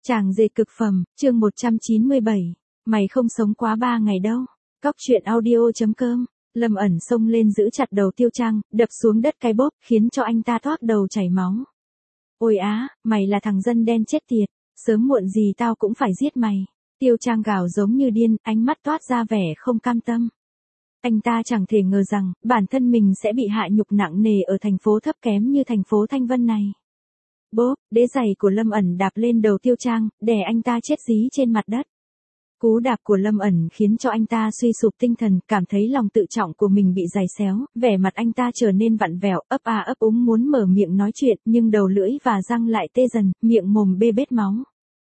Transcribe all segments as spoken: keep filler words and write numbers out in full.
Chàng dệt cực phẩm, chương một trăm chín mươi bảy. Mày không sống quá ba ngày đâu. Cóc truyện audio chấm com. Lâm ẩn xông lên giữ chặt đầu Tiêu Trang, đập xuống đất cái bốp, khiến cho anh ta thoát đầu chảy máu. Ôi á, mày là thằng dân đen chết tiệt, sớm muộn gì tao cũng phải giết mày. Tiêu Trang gào giống như điên, ánh mắt toát ra vẻ không cam tâm. Anh ta chẳng thể ngờ rằng, bản thân mình sẽ bị hạ nhục nặng nề ở thành phố thấp kém như thành phố Thanh Vân này. Bốp, đế giày của Lâm ẩn đạp lên đầu Tiêu Trang, đè anh ta chết dí trên mặt đất. Cú đạp của Lâm ẩn khiến cho anh ta suy sụp tinh thần, cảm thấy lòng tự trọng của mình bị giày xéo, vẻ mặt anh ta trở nên vặn vẹo, ấp a ấp úng muốn mở miệng nói chuyện, nhưng đầu lưỡi và răng lại tê dần, miệng mồm bê bết máu.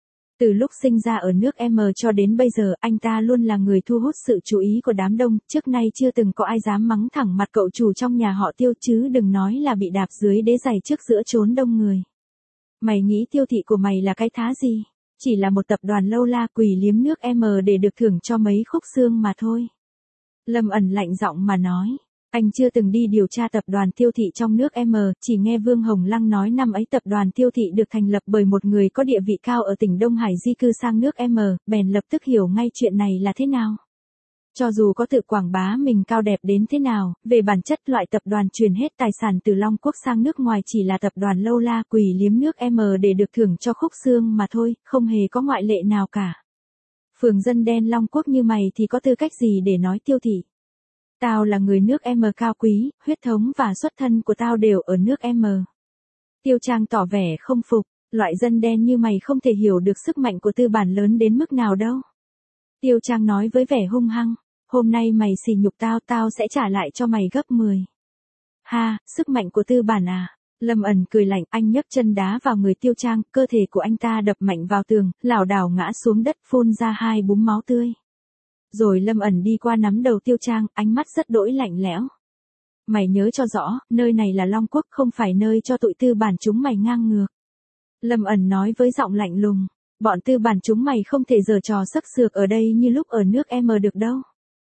Từ lúc sinh ra ở nước M cho đến bây giờ, anh ta luôn là người thu hút sự chú ý của đám đông, trước nay chưa từng có ai dám mắng thẳng mặt cậu chủ trong nhà họ Tiêu, chứ đừng nói là bị đạp dưới đế giày trước giữa chốn đông người. Mày nghĩ Tiêu thị của mày là cái thá gì? Chỉ là một tập đoàn lâu la quỳ liếm nước M để được thưởng cho mấy khúc xương mà thôi. Lâm ẩn lạnh giọng mà nói. Anh chưa từng đi điều tra tập đoàn Tiêu thị trong nước M, chỉ nghe Vương Hồng Lăng nói năm ấy tập đoàn Tiêu thị được thành lập bởi một người có địa vị cao ở tỉnh Đông Hải di cư sang nước M, bèn lập tức hiểu ngay chuyện này là thế nào. Cho dù có tự quảng bá mình cao đẹp đến thế nào, về bản chất loại tập đoàn truyền hết tài sản từ Long Quốc sang nước ngoài chỉ là tập đoàn lâu la quỳ liếm nước M để được thưởng cho khúc xương mà thôi, không hề có ngoại lệ nào cả. Phường dân đen Long Quốc như mày thì có tư cách gì để nói Tiêu thị? Tao là người nước M cao quý, huyết thống và xuất thân của tao đều ở nước M. Tiêu Trang tỏ vẻ không phục, loại dân đen như mày không thể hiểu được sức mạnh của tư bản lớn đến mức nào đâu. Tiêu Trang nói với vẻ hung hăng, hôm nay mày sỉ nhục tao, tao sẽ trả lại cho mày gấp mười. Ha, sức mạnh của tư bản à? Lâm ẩn cười lạnh, anh nhấc chân đá vào người Tiêu Trang, cơ thể của anh ta đập mạnh vào tường, lảo đảo ngã xuống đất phun ra hai búng máu tươi. Rồi Lâm ẩn đi qua nắm đầu Tiêu Trang, ánh mắt rất đỗi lạnh lẽo. Mày nhớ cho rõ, nơi này là Long Quốc, không phải nơi cho tụi tư bản chúng mày ngang ngược. Lâm ẩn nói với giọng lạnh lùng, bọn tư bản chúng mày không thể giở trò sắc sược ở đây như lúc ở nước M được đâu.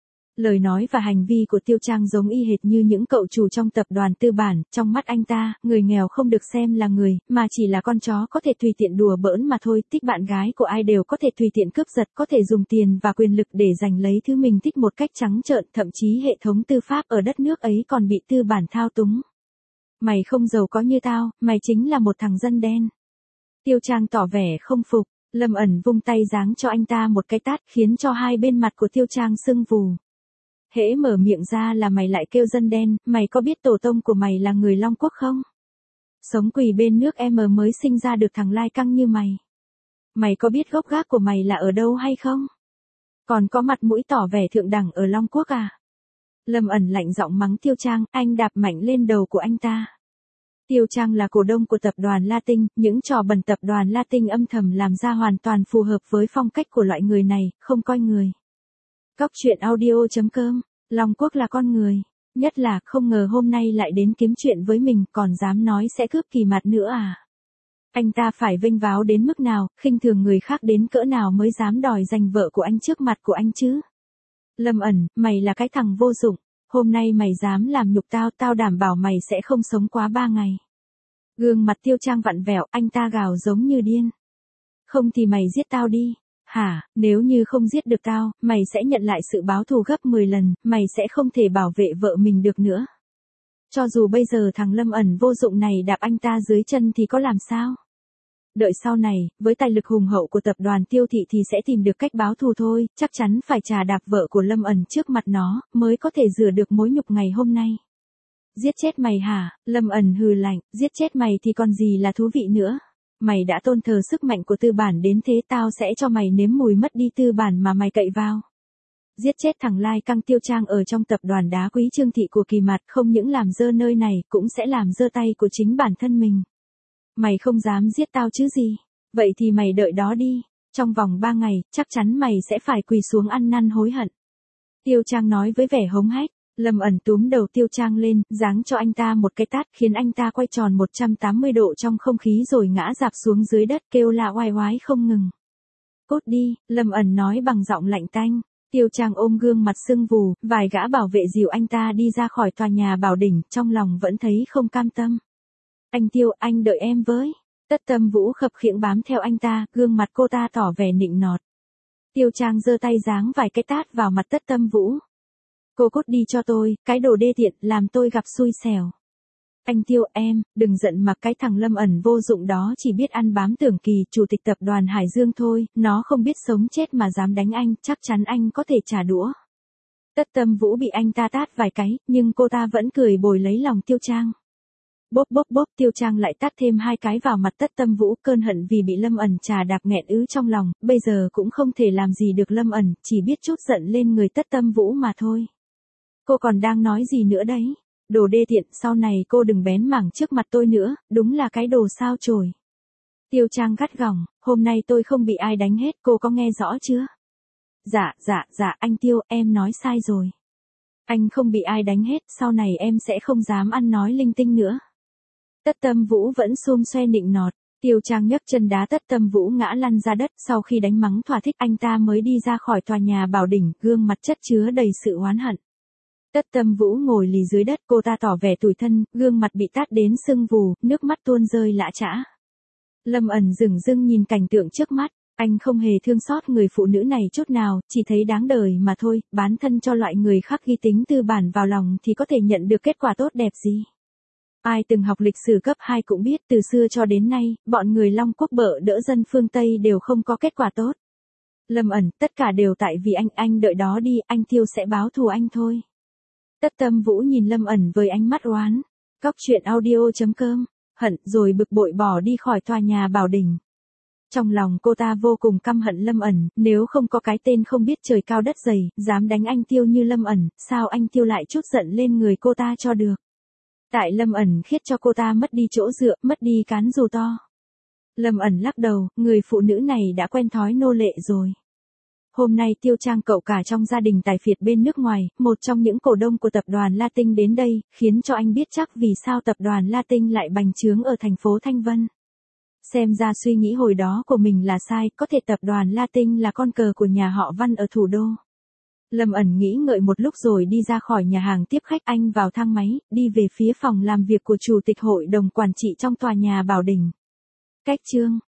Lời nói và hành vi của Tiêu Trang giống y hệt như những cậu chủ trong tập đoàn tư bản, trong mắt anh ta, người nghèo không được xem là người, mà chỉ là con chó có thể tùy tiện đùa bỡn mà thôi, thích bạn gái của ai đều có thể tùy tiện cướp giật, có thể dùng tiền và quyền lực để giành lấy thứ mình thích một cách trắng trợn, thậm chí hệ thống tư pháp ở đất nước ấy còn bị tư bản thao túng. Mày không giàu có như tao, mày chính là một thằng dân đen. Tiêu Trang tỏ vẻ không phục, Lâm ẩn vung tay giáng cho anh ta một cái tát khiến cho hai bên mặt của Tiêu Trang sưng vù. Hễ mở miệng ra là mày lại kêu dân đen, mày có biết tổ tông của mày là người Long Quốc không? Sống quỳ bên nước M mới sinh ra được thằng lai căng như mày. Mày có biết gốc gác của mày là ở đâu hay không? Còn có mặt mũi tỏ vẻ thượng đẳng ở Long Quốc à? Lâm ẩn lạnh giọng mắng Tiêu Trang, anh đạp mạnh lên đầu của anh ta. Tiêu Trang là cổ đông của tập đoàn Latin, những trò bẩn tập đoàn Latin âm thầm làm ra hoàn toàn phù hợp với phong cách của loại người này, không coi người. Cóc truyện audio chấm com, Long Quốc là con người, nhất là không ngờ hôm nay lại đến kiếm chuyện với mình, còn dám nói sẽ cướp kỳ mặt nữa à. Anh ta phải vênh váo đến mức nào, khinh thường người khác đến cỡ nào mới dám đòi giành vợ của anh trước mặt của anh chứ. Lâm ẩn, mày là cái thằng vô dụng, hôm nay mày dám làm nhục tao, tao đảm bảo mày sẽ không sống quá ba ngày. Gương mặt Tiêu Trang vặn vẹo, anh ta gào giống như điên. Không thì mày giết tao đi. Hả, nếu như không giết được tao, mày sẽ nhận lại sự báo thù gấp mười lần, mày sẽ không thể bảo vệ vợ mình được nữa. Cho dù bây giờ thằng Lâm ẩn vô dụng này đạp anh ta dưới chân thì có làm sao? Đợi sau này, với tài lực hùng hậu của tập đoàn Tiêu thị thì sẽ tìm được cách báo thù thôi, chắc chắn phải trà đạp vợ của Lâm ẩn trước mặt nó, mới có thể rửa được mối nhục ngày hôm nay. Giết chết mày hả? Lâm ẩn hừ lạnh, giết chết mày thì còn gì là thú vị nữa. Mày đã tôn thờ sức mạnh của tư bản đến thế, tao sẽ cho mày nếm mùi mất đi tư bản mà mày cậy vào. Giết chết thằng lai căng Tiêu Trang ở trong tập đoàn đá quý Trương thị của Kỳ Mặt, không những làm dơ nơi này, cũng sẽ làm dơ tay của chính bản thân mình. Mày không dám giết tao chứ gì? Vậy thì mày đợi đó đi, trong vòng ba ngày, chắc chắn mày sẽ phải quỳ xuống ăn năn hối hận. Tiêu Trang nói với vẻ hống hách. Lâm ẩn túm đầu Tiêu Trang lên, giáng cho anh ta một cái tát khiến anh ta quay tròn một trăm tám mươi độ trong không khí rồi ngã rạp xuống dưới đất kêu la oai oái không ngừng. Cút đi, Lâm ẩn nói bằng giọng lạnh tanh. Tiêu Trang ôm gương mặt sưng vù, vài gã bảo vệ dìu anh ta đi ra khỏi tòa nhà Bảo Đỉnh, trong lòng vẫn thấy không cam tâm. Anh Tiêu, anh đợi em với. Tất Tâm Vũ khập khiễng bám theo anh ta, gương mặt cô ta tỏ vẻ nịnh nọt. Tiêu Trang giơ tay giáng vài cái tát vào mặt Tất Tâm Vũ. Cô cút đi cho tôi, cái đồ đê tiện, làm tôi gặp xui xẻo. Anh Tiêu em, đừng giận mà cái thằng Lâm ẩn vô dụng đó chỉ biết ăn bám Tưởng Kỳ, chủ tịch tập đoàn Hải Dương thôi, nó không biết sống chết mà dám đánh anh, chắc chắn anh có thể trả đũa. Tất Tâm Vũ bị anh ta tát vài cái, nhưng cô ta vẫn cười bồi lấy lòng Tiêu Trang. Bốp bốp bốp, Tiêu Trang lại tát thêm hai cái vào mặt Tất Tâm Vũ, cơn hận vì bị Lâm ẩn trà đạp nghẹn ứ trong lòng, bây giờ cũng không thể làm gì được Lâm ẩn, chỉ biết trút giận lên người Tất Tâm Vũ mà thôi. Cô còn đang nói gì nữa đấy? Đồ đê tiện, sau này cô đừng bén mảng trước mặt tôi nữa, đúng là cái đồ sao chổi. Tiêu Trang gắt gỏng, hôm nay tôi không bị ai đánh hết, cô có nghe rõ chưa? Dạ, dạ, dạ, anh Tiêu, em nói sai rồi. Anh không bị ai đánh hết, sau này em sẽ không dám ăn nói linh tinh nữa. Tất Tâm Vũ vẫn xum xoe nịnh nọt, Tiêu Trang nhấc chân đá Tất Tâm Vũ ngã lăn ra đất, sau khi đánh mắng thỏa thích anh ta mới đi ra khỏi tòa nhà Bảo Đỉnh, gương mặt chất chứa đầy sự oán hận. Tất Tâm Vũ ngồi lì dưới đất, cô ta tỏ vẻ tủi thân, gương mặt bị tát đến sưng vù, nước mắt tuôn rơi lã chã. Lâm ẩn dửng dưng nhìn cảnh tượng trước mắt, anh không hề thương xót người phụ nữ này chút nào, chỉ thấy đáng đời mà thôi, bán thân cho loại người khác ghi tính tư bản vào lòng thì có thể nhận được kết quả tốt đẹp gì. Ai từng học lịch sử cấp hai cũng biết từ xưa cho đến nay, bọn người Long Quốc bợ đỡ dân phương Tây đều không có kết quả tốt. Lâm ẩn, tất cả đều tại vì anh, anh đợi đó đi, anh Tiêu sẽ báo thù anh thôi. Tất Tâm Vũ nhìn Lâm ẩn với ánh mắt oán. Cóc truyện audio chấm com, hận rồi bực bội bỏ đi khỏi tòa nhà Bảo Đỉnh. Trong lòng cô ta vô cùng căm hận Lâm ẩn, nếu không có cái tên không biết trời cao đất dày, dám đánh anh Tiêu như Lâm ẩn, sao anh Tiêu lại trút giận lên người cô ta cho được. Tại Lâm ẩn khiết cho cô ta mất đi chỗ dựa, mất đi cán dù to. Lâm ẩn lắc đầu, người phụ nữ này đã quen thói nô lệ rồi. Hôm nay Tiêu Trang cậu cả trong gia đình tài phiệt bên nước ngoài, một trong những cổ đông của tập đoàn Latin đến đây, khiến cho anh biết chắc vì sao tập đoàn Latin lại bành trướng ở thành phố Thanh Vân. Xem ra suy nghĩ hồi đó của mình là sai, có thể tập đoàn Latin là con cờ của nhà họ Văn ở thủ đô. Lâm ẩn nghĩ ngợi một lúc rồi đi ra khỏi nhà hàng tiếp khách, anh vào thang máy, đi về phía phòng làm việc của chủ tịch hội đồng quản trị trong tòa nhà Bảo Đỉnh. Cách chương